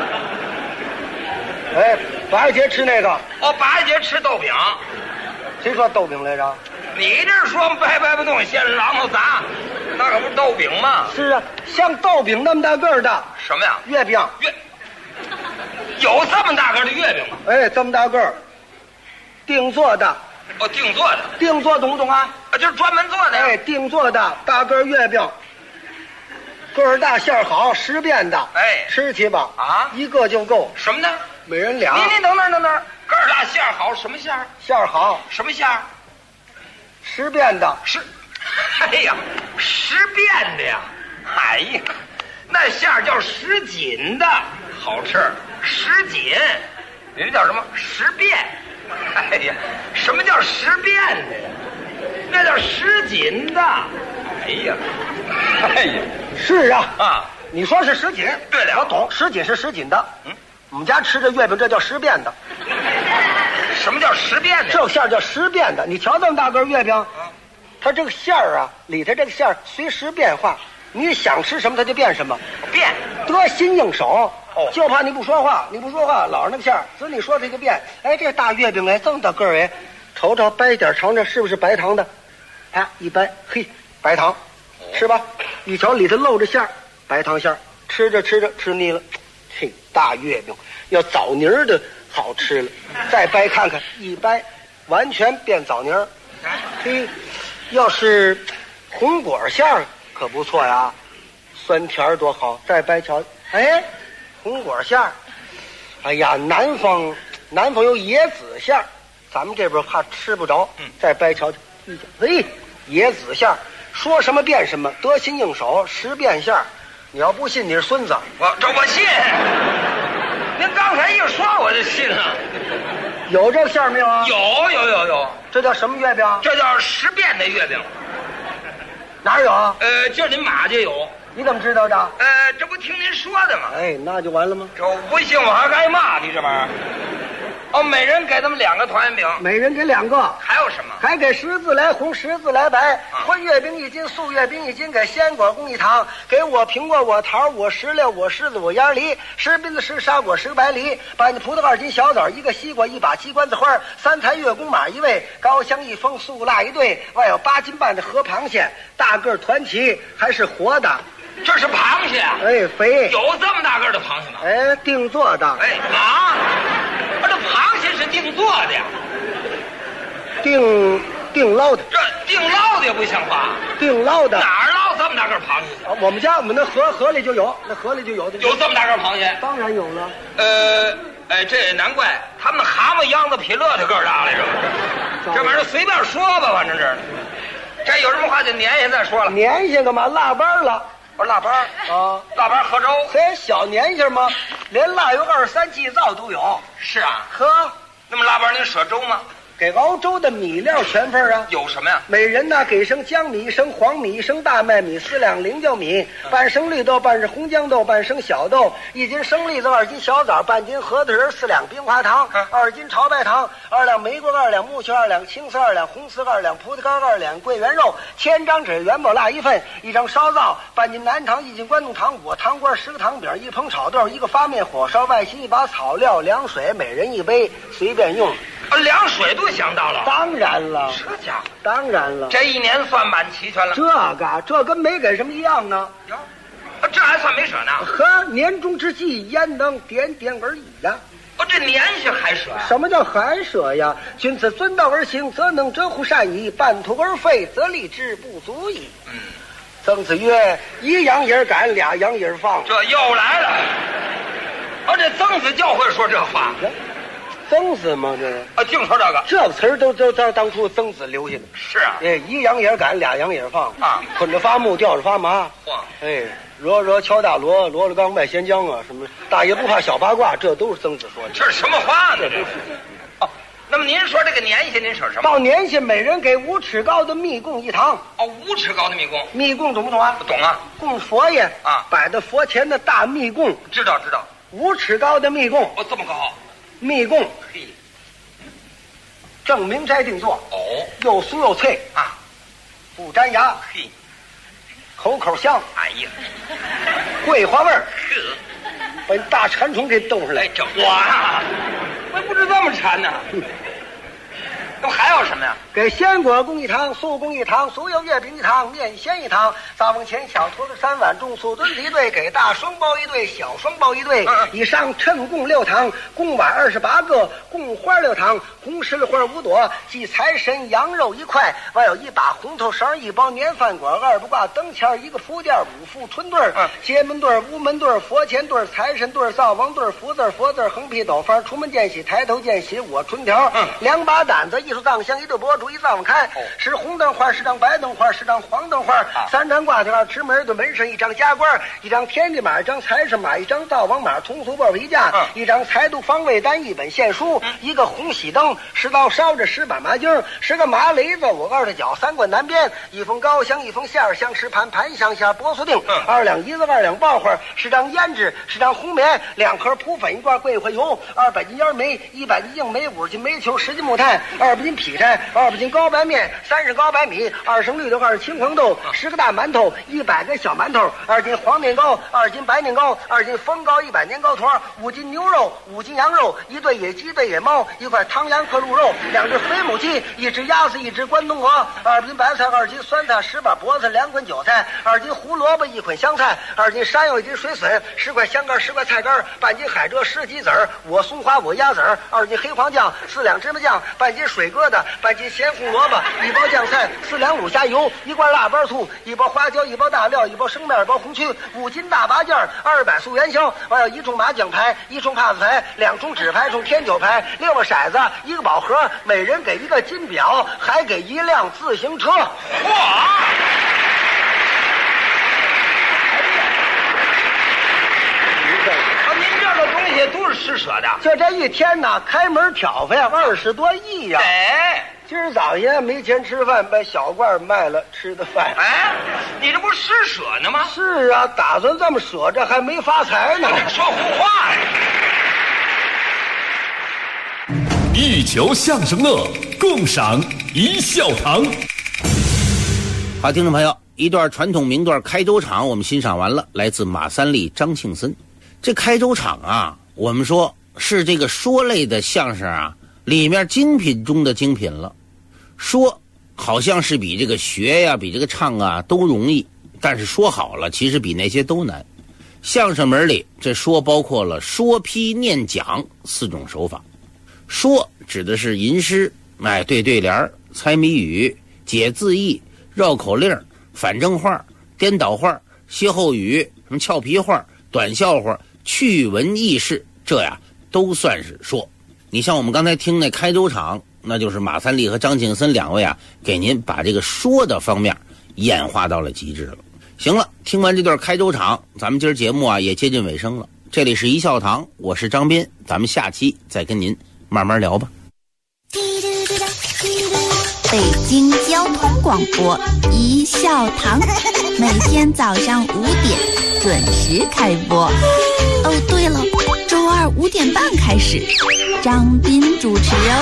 哎，8月节吃那个。 哦，8月节吃豆饼。 谁说豆饼来着？ 你这说掰不动，先榔头砸，那可不是豆饼吗？ 是啊，像豆饼那么大个儿的。 什么呀？ 月饼。 有这么大个的月饼吗？ 哎，这么大个儿，定做的。 哦，定做的。 定做懂不懂啊？ 就是专门做的。 哎，定做的大个月饼，个儿大馅儿好，10变的。 哎， 吃去吧。 啊， 一个就够。 什么呢？ 每人2。 您等等，个儿大馅儿好，什么馅儿？ 馅儿好， 什么馅儿 ？10变的。 哎呀，10变的呀！哎呀，那馅儿叫10锦的，好吃。10锦，您叫什么？10变。哎呀，什么叫10变的呀？那叫10锦的。哎呀， 是啊，你说是10锦， 对了， 我懂，10锦是10锦的。我们家吃的月饼这叫10变的。 什么叫10变的？ 这馅儿叫10变的。你瞧这么大个月饼，它这个馅儿啊，里头这个馅儿随时变化，你想吃什么它就变什么， 变得心应手。就怕你不说话，老是那个馅儿，所以你说这个变。哎，这大月饼哎，这么大个儿哎，瞅瞅掰点尝尝是不是白糖的？啊，一掰，嘿，白糖，吃吧。一瞧里头露着馅儿，白糖馅儿，吃着吃腻了，嘿，大月饼要枣泥儿的好吃了。再掰看看，一掰，完全变枣泥儿。嘿，要是红果馅儿可不错呀，酸甜多好。再掰瞧，哎。红果馅儿，哎呀，南方有椰子馅儿，咱们这边怕吃不着。再掰瞧瞧，哎，椰子馅儿，说什么变什么，得心应手，10变馅儿。你要不信，你是孙子。 我信。您刚才一说我就信了。 有这馅儿没有啊？ 有。 这叫什么月饼？ 这叫10变的月饼。 哪有啊？ 今儿您马就有。 你怎么知道的？ 这不听您说的吗？ 哎，那就完了吗？ 这我不信我还该骂你这玩意儿。 哦，每人给他们2个团圆饼， 每人给2个。 还有什么？ 还给10字来红，10字来白，荤月饼1斤，素月饼1斤，给鲜果供1糖，给我苹果，我桃，我石榴，我柿子，我鸭梨，10槟子10沙果10白梨，半斤葡萄2斤小枣，1个西瓜，1把鸡冠子花，3台月宫马1位，高香1封，素腊1对，外有8斤半的河螃蟹，大个团旗，还是活的。 这是螃蟹啊？ 哎，肥。 有这么大个的螃蟹吗？ 哎，定做的。 哎啊，这螃蟹是定做的呀？ 定捞的。 这定捞的也不像话。 定捞的。 哪儿捞这么大个螃蟹？ 啊，我们那河里就有，那河里就有的。 有这么大个螃蟹？ 当然有了。 这也难怪，他们蛤蟆秧子比骆驼个儿大来着。这玩意儿随便说吧，反正这有什么话就年下再说了。 年下干嘛？腊八了。 我说腊八啊， 腊八喝粥， 嘿，小年下吗？连腊月23祭灶都有。 是啊， 呵， 那么腊八您舍粥吗？ 给熬粥的米料全份啊。 有什么呀？ 每人呢给升江米，升黄米，升大麦米，4两菱角米，半升绿豆，半是红豇豆，半升小豆，1斤生栗子，2斤小枣，半斤核桃仁，4两冰花糖，2斤炒白糖，2两玫瑰，2两木须，2两青丝，2两红丝，2两葡萄干，2两桂圆肉，1000张纸元宝蜡1份，1张烧灶，半斤南糖，1斤关东糖，5个糖瓜，10个糖饼，1盆炒豆，1个发面火烧，外心1把草料，凉水，每人1杯，随便用。 凉水都想到了。 当然了， 这家伙当然了， 这1年算满齐全了。 这跟没给什么一样呢。 哟，这还算没舍呢。 呵，年终之际，焉能点点而已呀？ 这年下还舍呀？ 什么叫还舍呀？君子遵道而行，则能折乎善矣；半途而废，则立之不足矣。曾子曰：“1羊也赶，2羊也放。” 这又来了。这曾子就会说这话。 曾子吗？这是啊，净说这个。 这个词儿都当初曾子留下的。 是啊。 哎，1羊也赶，2羊也放啊， 捆着发木，吊着发麻。 哇！ 哎，惹敲大锣，锣了刚卖咸姜啊，什么大爷不怕小八卦，这都是曾子说的。 这是什么话呢？这是。哦，那么您说这个年下您舍什么？ 到年下，每人给5尺高的蜜供1堂。 哦，5尺高的蜜供。 蜜供懂不懂啊？ 懂啊。 供佛爷啊， 摆在佛前的大蜜供。 知道。 5尺高的蜜供。 哦，这么高。 蜜供。 嘿。 正明斋定做。 哦。 又酥又脆啊， 不粘牙。 嘿。 口香。 哎呀。 桂花味儿。把大馋虫给逗上来。 这哇，我不知这么馋呢。那么还有什么呀？ 给鲜果供1堂，素供1堂，所有月饼1堂，面鲜1堂，灶房前小坨子3碗，重素墩子1对，给大双包1对，小双包1对，以上称供6堂，供碗28个，供花6堂，红石榴花5朵，祭财神羊肉1块，外有1把红头绳1包，年饭果2不挂，灯签1个福垫5副春对街门对屋门对佛前对财神对灶王对福字佛字横批斗方，出门见喜，抬头见喜，我春条2把胆子，艺术藏香1对博主1灶王开，10红灯花10张白灯花10张黄灯花，3张挂条持门对门神1张加官，1张天地马1张财神马1张灶王马通俗报皮架，1张财度方位单1本献书，1个红喜灯10刀烧着10把麻筋10个麻雷子5个2的脚3棍南边1封高香1封馅香10盘盘香馅波酥锭2两椰子2两爆花10张胭脂10张红棉2盒扑粉1罐桂花油200斤烟梅100斤硬梅50斤煤球10斤木炭200斤劈柴200斤高白面30高白米2升绿豆2青黄豆10个大馒头100个小馒头2斤黄面糕2斤白面糕2斤风糕100年糕团5斤牛肉5斤羊肉1对野鸡对野猫1块汤羊克鹿肉2只肥母鸡1只鸭子1只关东鹅2斤白菜2斤酸菜10把脖子2捆韭菜2斤胡萝卜1捆香菜2斤山药1斤水笋10块香干10块菜干半斤海蜇10鸡子我松花我鸭子2斤黑黄酱4两芝麻酱半斤水疙瘩半斤咸红萝卜1包酱菜4两卤虾油1罐腊八醋1包花椒1包大料1包生面1包红曲5斤大拔件200素元宵还有1重麻将牌1重帕子牌2重纸牌1重天九牌6个骰子1个宝盒每人给1个金表还给1辆自行车您这个东西都是施舍的， 就这一天呢，开门挑费20多亿呀！ 哎， 今儿早些没钱吃饭，把小罐卖了吃的饭。 哎，你这不是施舍呢吗？ 是啊，打算这么舍着，还没发财呢。 说胡话呀！ 一球相声乐，共赏一笑堂。 好，听众朋友，一段传统名段开州场我们欣赏完了，来自马三立、张庆森。这开州场啊，我们说是这个说类的相声啊里面精品中的精品了。说好像是比这个学呀、比这个唱啊都容易，但是说好了其实比那些都难。相声门里这说包括了说批念讲4种手法。说指的是吟诗、对对联、猜谜语、解字义、绕口令、反正话、颠倒话、歇后语、什么俏皮话、短笑话、趣闻轶事，这呀都算是说。你像我们刚才听那开州场，那就是马三立和张庆森2位啊，给您把这个说的方面演化到了极致了。行了，听完这段开州场，咱们今儿节目啊也接近尾声了。这里是一笑堂，我是张斌，咱们下期再跟您慢慢聊吧。 北京交通广播一笑堂，每天早上5点准时开播。哦，对了，周二5点半开始，张斌主持哦。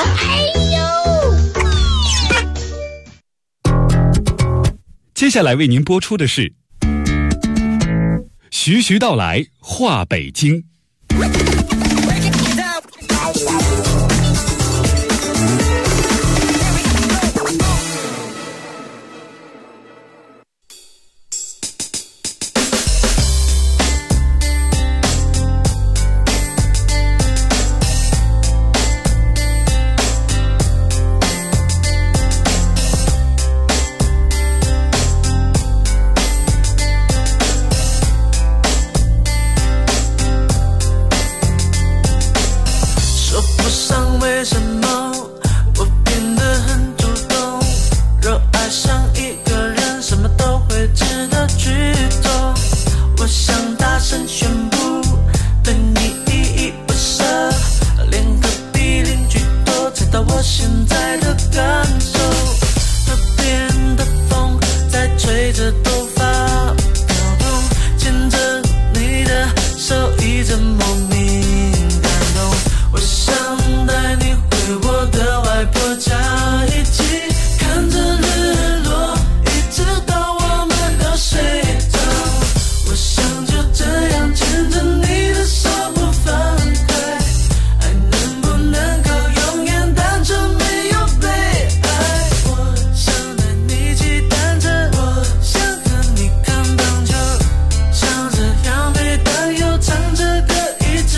接下来为您播出的是徐徐道来话北京。 唱着歌一直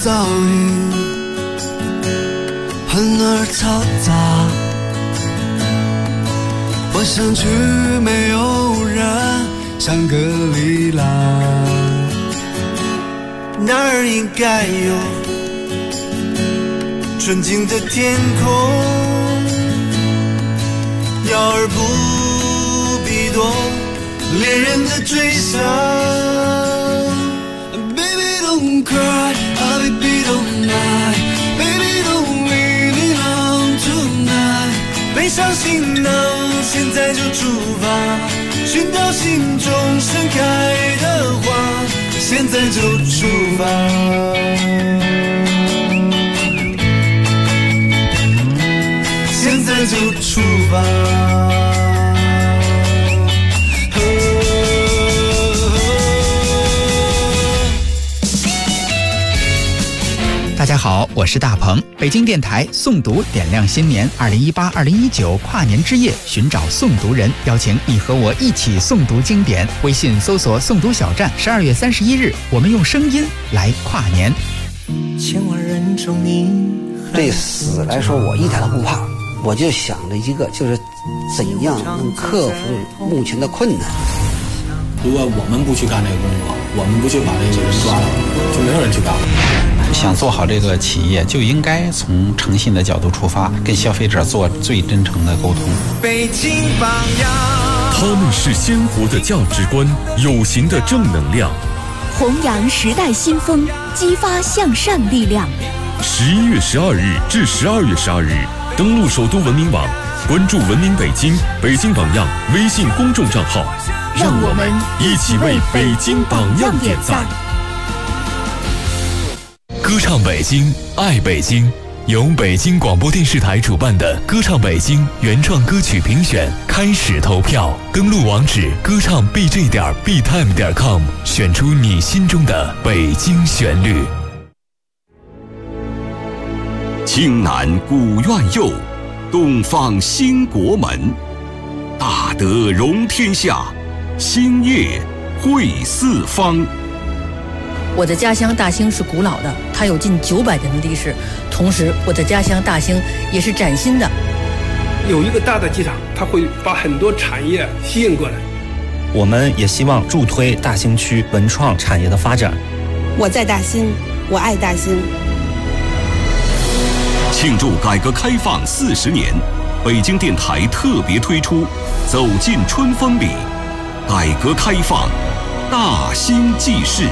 噪音，很而嘈杂。我想去没有人，香格里拉，那儿应该有纯净的天空，鸟儿不必懂恋人的追想。Baby don't cry, baby don't lie, baby don't leave me alone tonight。背上行囊，现在就出发，寻找心中盛开的花，现在就出发。现在就出发。 大家好，我是大鹏。北京电台诵读点亮新年2018-2019跨年之夜，寻找诵读人，邀请你和我一起诵读经典。微信搜索诵读小站，12月31日，我们用声音来跨年。 千万人中你对死来说，我一点都不怕，我就想着一个，就是怎样能克服目前的困难。 如果我们不去干这个工作，我们不去把这个人抓了，就没有人去干了。 想做好这个企业，就应该从诚信的角度出发，跟消费者做最真诚的沟通。 北京榜样， 他们是鲜活的价值观，有形的正能量， 弘扬时代新风，激发向善力量。 11月12日至12月12日，登录首都文明网，关注文明北京、北京榜样微信公众账号， 让我们一起为北京榜样点赞。 歌唱北京，爱北京，由北京广播电视台主办的歌唱北京原创歌曲评选开始投票，登录网址歌唱 bj.btime.com， 选出你心中的北京旋律。 青南古院右，东方兴国门，大德容天下，兴业惠四方。 我的家乡大兴是古老的，它有近900年的历史。同时，我的家乡大兴也是崭新的。 有一个大的机场，它会把很多产业吸引过来。 我们也希望助推大兴区文创产业的发展。 我在大兴，我爱大兴。 庆祝改革开放40年，北京电台特别推出《走进春风里》，改革开放，大兴记事。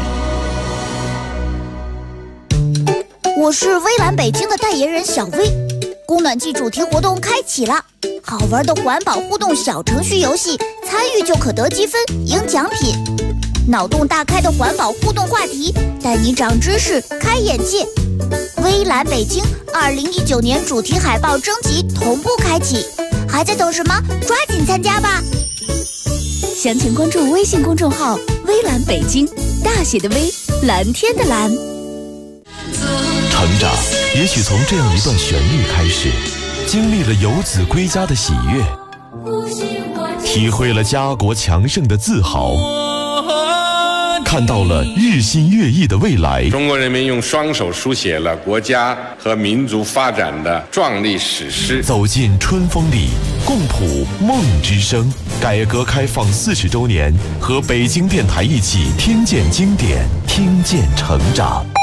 我是微蓝北京的代言人小薇，供暖季主题活动开启了，好玩的环保互动小程序游戏，参与就可得积分赢奖品，脑洞大开的环保互动话题，带你长知识开眼界。微蓝北京2019年主题海报征集同步开启，还在等什么？抓紧参加吧！ 详情关注微信公众号微蓝北京，大写的微，蓝天的蓝。 成长也许从这样一段旋律开始，经历了游子归家的喜悦，体会了家国强盛的自豪，看到了日新月异的未来。 中国人民用双手书写了国家和民族发展的壮丽史诗。 走进春风里，共谱梦之声。改革开放40周年，和北京电台一起听见经典，听见成长。